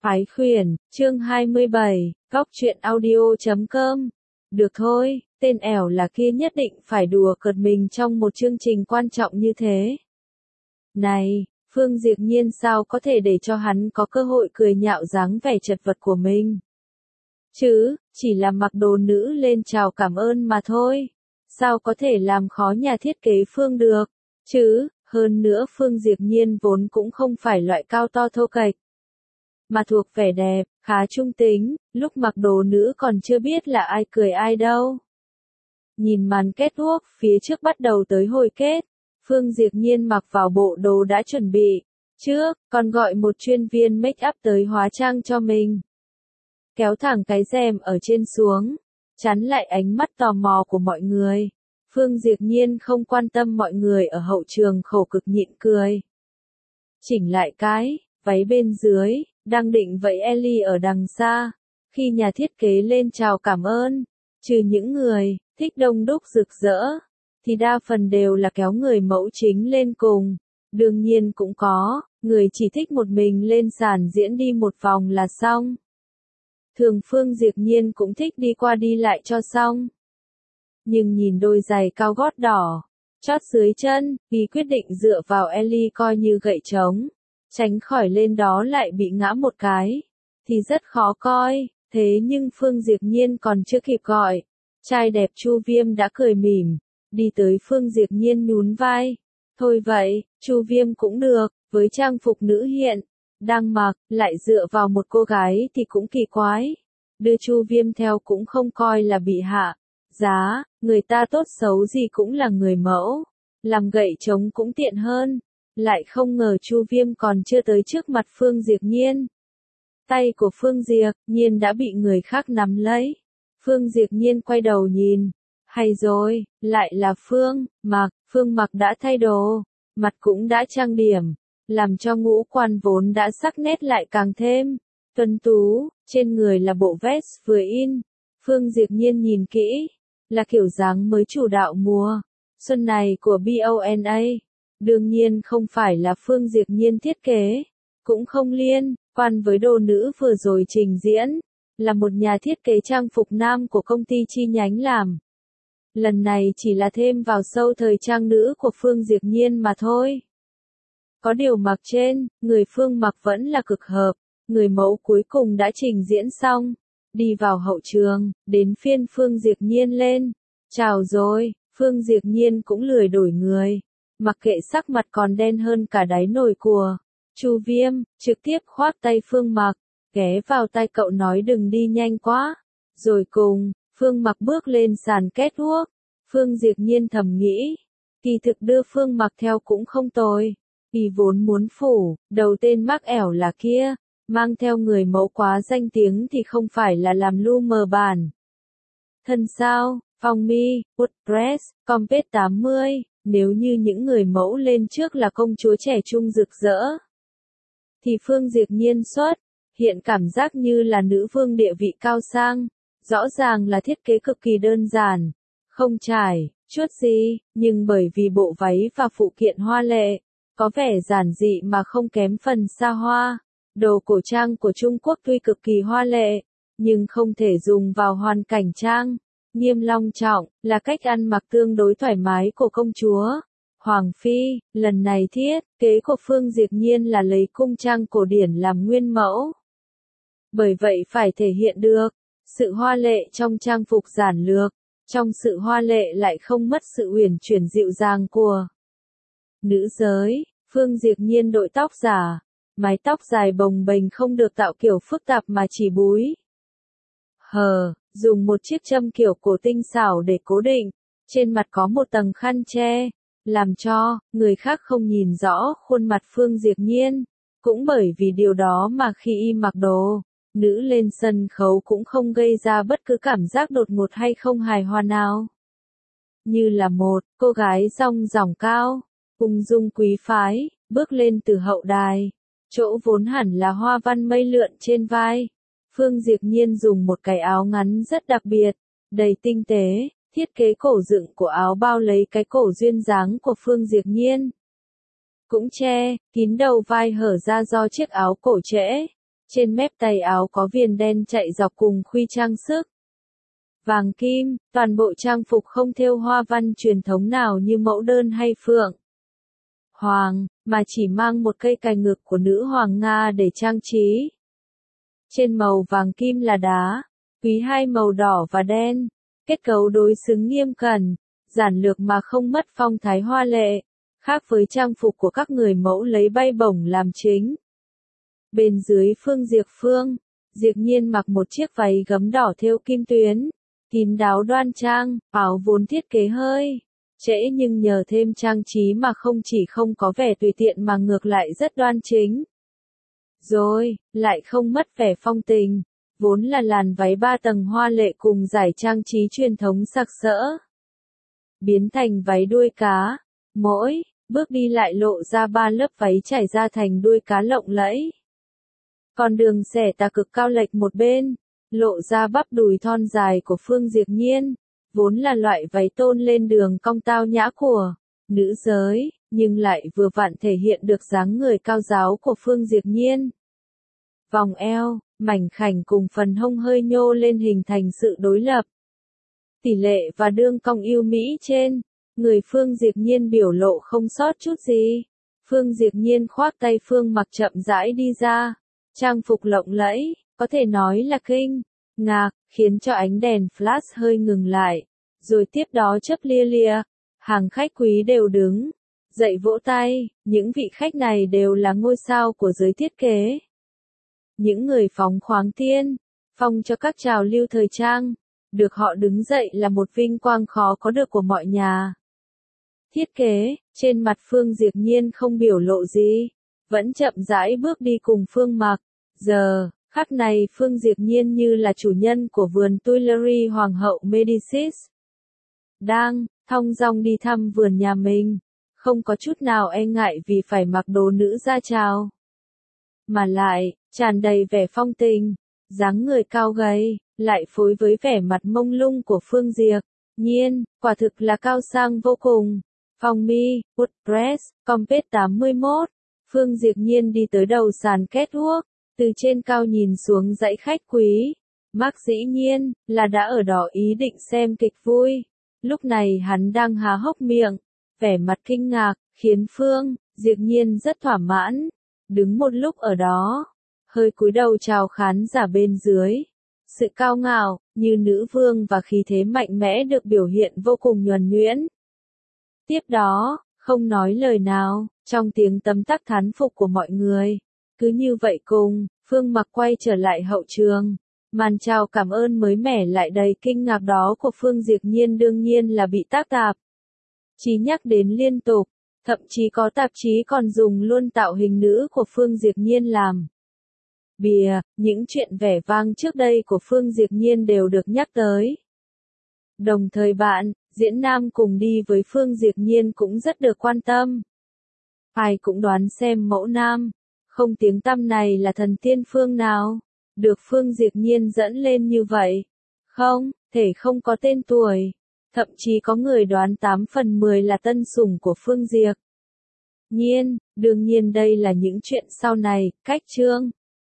Phái khuyển, chương 27, góc truyện audio.com. Được thôi, tên ẻo là kia nhất định phải đùa cợt mình trong một chương trình quan trọng như thế. Này, Phương Diệp Nhiên sao có thể để cho hắn có cơ hội cười nhạo dáng vẻ chật vật của mình? Chứ, chỉ là mặc đồ nữ lên chào cảm ơn mà thôi. Sao có thể làm khó nhà thiết kế Phương được? Chứ, hơn nữa Phương Diệp Nhiên vốn cũng không phải loại cao to thô kệch, mà thuộc vẻ đẹp, khá trung tính, lúc mặc đồ nữ còn chưa biết là ai cười ai đâu. Nhìn màn kết thúc phía trước bắt đầu tới hồi kết, Phương Diệp Nhiên mặc vào bộ đồ đã chuẩn bị trước, còn gọi một chuyên viên make up tới hóa trang cho mình. Kéo thẳng cái rèm ở trên xuống, chắn lại ánh mắt tò mò của mọi người. Phương Diệp Nhiên không quan tâm mọi người ở hậu trường khổ cực nhịn cười. Chỉnh lại cái váy bên dưới, đang định vậy Ellie ở đằng xa. Khi nhà thiết kế lên chào cảm ơn, trừ những người thích đông đúc rực rỡ, thì đa phần đều là kéo người mẫu chính lên cùng. Đương nhiên cũng có người chỉ thích một mình lên sàn diễn đi một vòng là xong. Thường Phương Diệp Nhiên cũng thích đi qua đi lại cho xong. Nhưng nhìn đôi giày cao gót đỏ, chót dưới chân, vì quyết định dựa vào Ellie coi như gậy trống, tránh khỏi lên đó lại bị ngã một cái, thì rất khó coi. Thế nhưng Phương Diệp Nhiên còn chưa kịp gọi, trai đẹp Chu Viêm đã cười mỉm, đi tới Phương Diệp Nhiên nhún vai. Thôi vậy, Chu Viêm cũng được, với trang phục nữ hiện đang mặc, lại dựa vào một cô gái thì cũng kỳ quái. Đưa Chu Viêm theo cũng không coi là bị hạ giá, người ta tốt xấu gì cũng là người mẫu, làm gậy trống cũng tiện hơn. Lại không ngờ Chu Viêm còn chưa tới trước mặt Phương Diệp Nhiên, tay của Phương Diệp Nhiên đã bị người khác nắm lấy. Phương Diệp Nhiên quay đầu nhìn, hay rồi, lại là Phương Mặc đã thay đồ, mặt cũng đã trang điểm, làm cho ngũ quan vốn đã sắc nét lại càng thêm tuấn tú. Trên người là bộ vest vừa in, Phương Diệp Nhiên nhìn kỹ, là kiểu dáng mới chủ đạo mùa xuân này của BONA. Đương nhiên không phải là Phương Diệp Nhiên thiết kế, cũng không liên quan với đồ nữ vừa rồi trình diễn, là một nhà thiết kế trang phục nam của công ty chi nhánh làm. Lần này chỉ là thêm vào show thời trang nữ của Phương Diệp Nhiên mà thôi. Có điều mặc trên người Phương Mặc vẫn là cực hợp. Người mẫu cuối cùng đã trình diễn xong, đi vào hậu trường, đến phiên Phương Diệp Nhiên lên. Chào rồi, Phương Diệp Nhiên cũng lười đổi người, mặc kệ sắc mặt còn đen hơn cả đáy nồi của Chu Viêm, trực tiếp khoác tay Phương Mặc, ghé vào tai cậu nói đừng đi nhanh quá. Rồi cùng, Phương Mặc bước lên sàn catwalk. Phương Diệp Nhiên thầm nghĩ, kỳ thực đưa Phương Mặc theo cũng không tồi, vì vốn muốn phủ đầu tên mắc ẻo là kia. Mang theo người mẫu quá danh tiếng thì không phải là làm lu mờ bản thân sao. Phong Mi, WordPress, Compet 80, nếu như những người mẫu lên trước là công chúa trẻ trung rực rỡ, thì Phương Diệp Nhiên xuất hiện cảm giác như là nữ vương địa vị cao sang. Rõ ràng là thiết kế cực kỳ đơn giản, không trải chuốt gì, nhưng bởi vì bộ váy và phụ kiện hoa lệ, có vẻ giản dị mà không kém phần xa hoa. Đồ cổ trang của Trung Quốc tuy cực kỳ hoa lệ, nhưng không thể dùng vào hoàn cảnh trang nghiêm long trọng, là cách ăn mặc tương đối thoải mái của công chúa Hoàng Phi. Lần này thiết kế của Phương Diệp Nhiên là lấy cung trang cổ điển làm nguyên mẫu. Bởi vậy phải thể hiện được sự hoa lệ trong trang phục giản lược, trong sự hoa lệ lại không mất sự uyển chuyển dịu dàng của nữ giới. Phương Diệp Nhiên đội tóc giả, mái tóc dài bồng bềnh không được tạo kiểu phức tạp mà chỉ búi dùng một chiếc châm kiểu cổ tinh xảo để cố định. Trên mặt có một tầng khăn che, làm cho người khác không nhìn rõ khuôn mặt Phương Diệp Nhiên. Cũng bởi vì điều đó mà khi y mặc đồ nữ lên sân khấu cũng không gây ra bất cứ cảm giác đột ngột hay không hài hòa nào. Như là một cô gái dong dỏng cao, ung dung quý phái, bước lên từ hậu đài, chỗ vốn hẳn là hoa văn mây lượn trên vai. Phương Diệp Nhiên dùng một cái áo ngắn rất đặc biệt, đầy tinh tế, thiết kế cổ dựng của áo bao lấy cái cổ duyên dáng của Phương Diệp Nhiên. Cũng che kín đầu vai hở ra do chiếc áo cổ trễ Trên mép tay áo có viền đen chạy dọc cùng khuy trang sức. Vàng kim, toàn bộ trang phục không thêu hoa văn truyền thống nào như mẫu đơn hay phượng hoàng, mà chỉ mang một cây cài ngực của nữ hoàng Nga để trang trí. Trên màu vàng kim là đá, quý hai màu đỏ và đen, kết cấu đối xứng nghiêm cẩn, giản lược mà không mất phong thái hoa lệ, khác với trang phục của các người mẫu lấy bay bổng làm chính. Bên dưới Diệp Nhiên mặc một chiếc váy gấm đỏ thêu kim tuyến, kín đáo đoan trang, áo vốn thiết kế hơi trễ nhưng nhờ thêm trang trí mà không chỉ không có vẻ tùy tiện mà ngược lại rất đoan chính. Rồi, lại không mất vẻ phong tình, vốn là làn váy 3 tầng hoa lệ cùng giải trang trí truyền thống sặc sỡ. Biến thành váy đuôi cá, mỗi bước đi lại lộ ra 3 lớp váy trải ra thành đuôi cá lộng lẫy. Còn đường xẻ tà cực cao lệch một bên, lộ ra bắp đùi thon dài của Phương Diệp Nhiên, vốn là loại váy tôn lên đường cong tao nhã của nữ giới, nhưng lại vừa vặn thể hiện được dáng người cao ráo của Phương Diệp Nhiên. Vòng eo, mảnh khảnh cùng phần hông hơi nhô lên hình thành sự đối lập. Tỷ lệ và đương cong yêu mỹ trên, người Phương Diệp Nhiên biểu lộ không sót chút gì. Phương Diệp Nhiên khoác tay Phương Mặc chậm rãi đi ra, trang phục lộng lẫy, có thể nói là kinh ngạc, khiến cho ánh đèn flash hơi ngừng lại, rồi tiếp đó chớp lia lia, hàng khách quý đều đứng dậy vỗ tay, những vị khách này đều là ngôi sao của giới thiết kế. Những người phóng khoáng tiên phong cho các trào lưu thời trang, được họ đứng dậy là một vinh quang khó có được của mọi nhà thiết kế. Trên mặt Phương Diệp Nhiên không biểu lộ gì, vẫn chậm rãi bước đi cùng Phương Mặc. Giờ khắc này Phương Diệp Nhiên như là chủ nhân của vườn Tuileries Hoàng hậu Medicis, đang thong dong đi thăm vườn nhà mình, không có chút nào e ngại vì phải mặc đồ nữ ra chào, mà lại tràn đầy vẻ phong tình, dáng người cao gầy, lại phối với vẻ mặt mông lung của Phương Diệp Nhiên, quả thực là cao sang vô cùng. Phong mi, WordPress, Compet 81, Phương Diệp Nhiên đi tới đầu sàn catwalk, từ trên cao nhìn xuống dãy khách quý. Mark dĩ nhiên là đã ở đó ý định xem kịch vui. Lúc này hắn đang há hốc miệng, vẻ mặt kinh ngạc, khiến Phương Diệp Nhiên rất thỏa mãn. Đứng một lúc ở đó, hơi cúi đầu chào khán giả bên dưới. Sự cao ngạo, như nữ vương và khí thế mạnh mẽ được biểu hiện vô cùng nhuần nhuyễn. Tiếp đó, không nói lời nào, trong tiếng tấm tắc thán phục của mọi người. Cứ như vậy cùng, Phương Mặc quay trở lại hậu trường. Màn chào cảm ơn mới mẻ lại đầy kinh ngạc đó của Phương Diệp Nhiên đương nhiên là bị tác tạp chí nhắc đến liên tục, thậm chí có tạp chí còn dùng luôn tạo hình nữ của Phương Diệp Nhiên làm bìa. Những chuyện vẻ vang trước đây của Phương Diệp Nhiên đều được nhắc tới. Đồng thời bạn diễn nam cùng đi với Phương Diệp Nhiên cũng rất được quan tâm. Ai cũng đoán xem mẫu nam không tiếng tăm này là thần tiên phương nào được Phương Diệp Nhiên dẫn lên như vậy. Không thể không có tên tuổi. Thậm chí có người đoán 8 phần 10 là tân sủng của Phương Diệp Nhiên. Đương nhiên đây là những chuyện sau này. Cách chương